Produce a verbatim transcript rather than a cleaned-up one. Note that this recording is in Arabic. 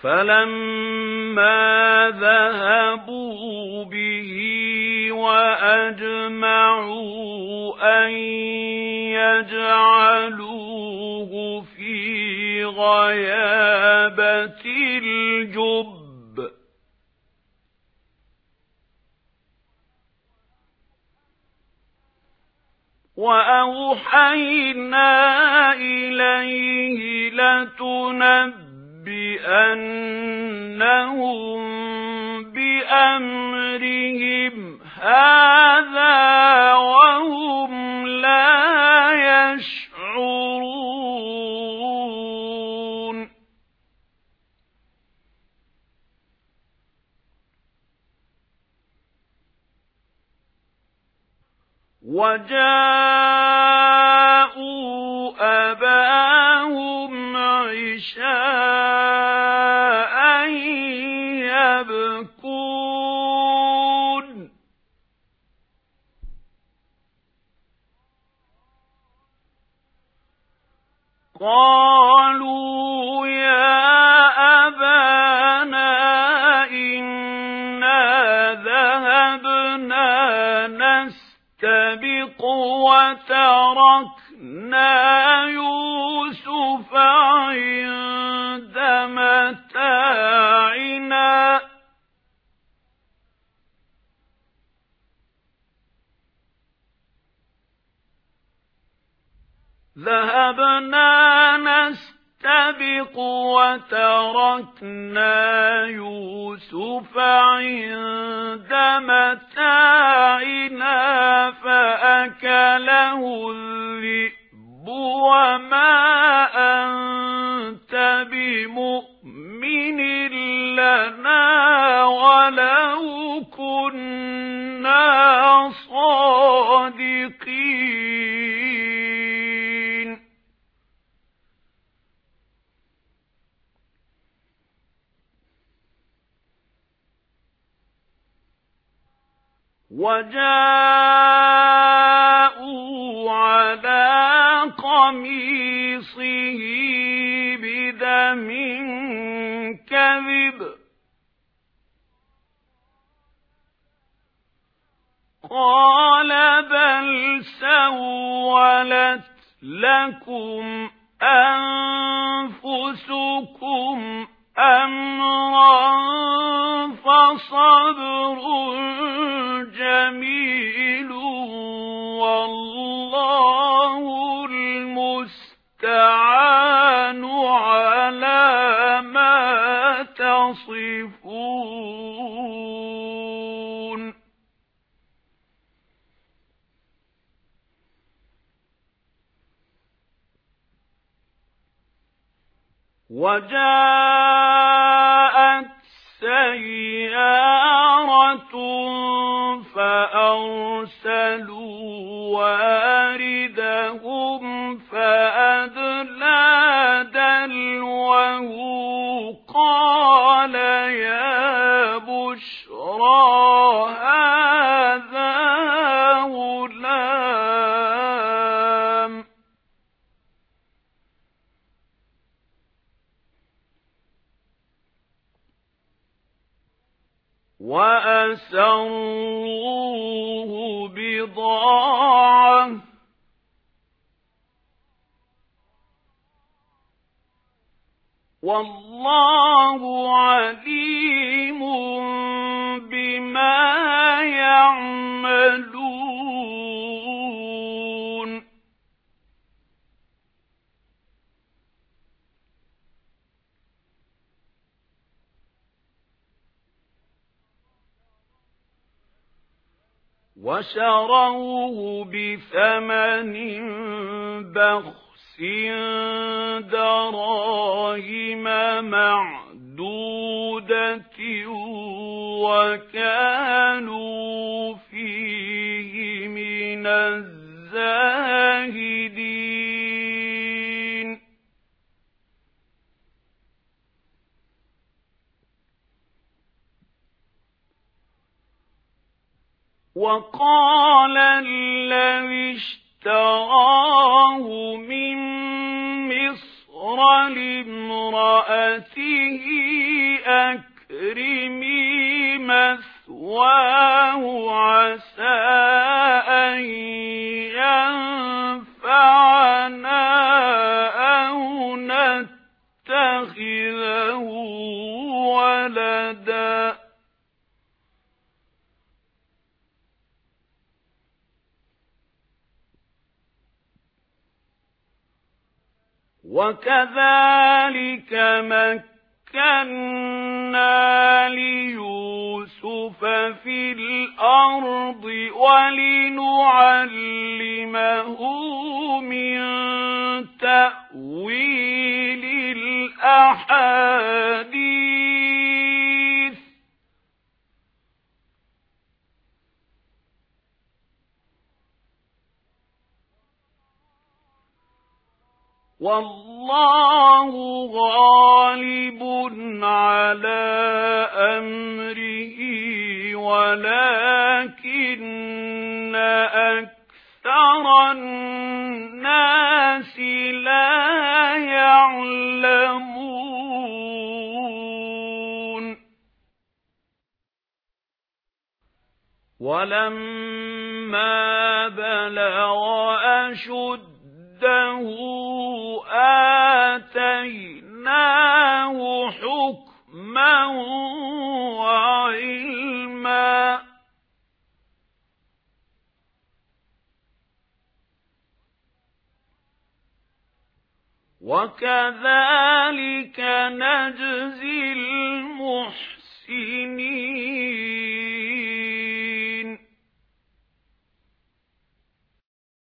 فلما ذهبوا به وأجمعوا أن يجعلوه في غيابة الجب وأوحينا إليه لتنبئنهم بأمرهم هذا وهم لا يشعرون وجاءوا أباهم عشاء يبكون قالوا يا أبانا إنا ذهبنا نستبق وتركنا يوسف عند متاعنا ذهبنا نستبق وتركنا يوسف عند متاعنا فأكله الذئب وما أنت بمؤمن لنا ولو كنا صادقين وجاءوا على قميصه بدم كذب قال بل سولت لكم أنفسكم أمرا فصبر جميل والله المستعان على ما تصفون وجاءت سيارة فأرسلوا واردهم فأدلى دلوه قال يا بشرى هذا غلام وأسروه بضاعة والله عليم بما يعملون وشروه بثمن بخس دراهم معدودة وكانوا فيه من الزاهدين وقال الذي اشتراه من مصر ذكر لامرأته أكرمي مثواه عسى أن ينفعنا أو نتخذه ولدا وكذلك مكنا ليوسف في الأرض ولنعلمه من تأويل الأحاديث والله غالب على أمره ولكن أكثر الناس لا يعلمون ولما بلغ أشده آتيناه حكما وعلما وكذلك نجزي المحسنين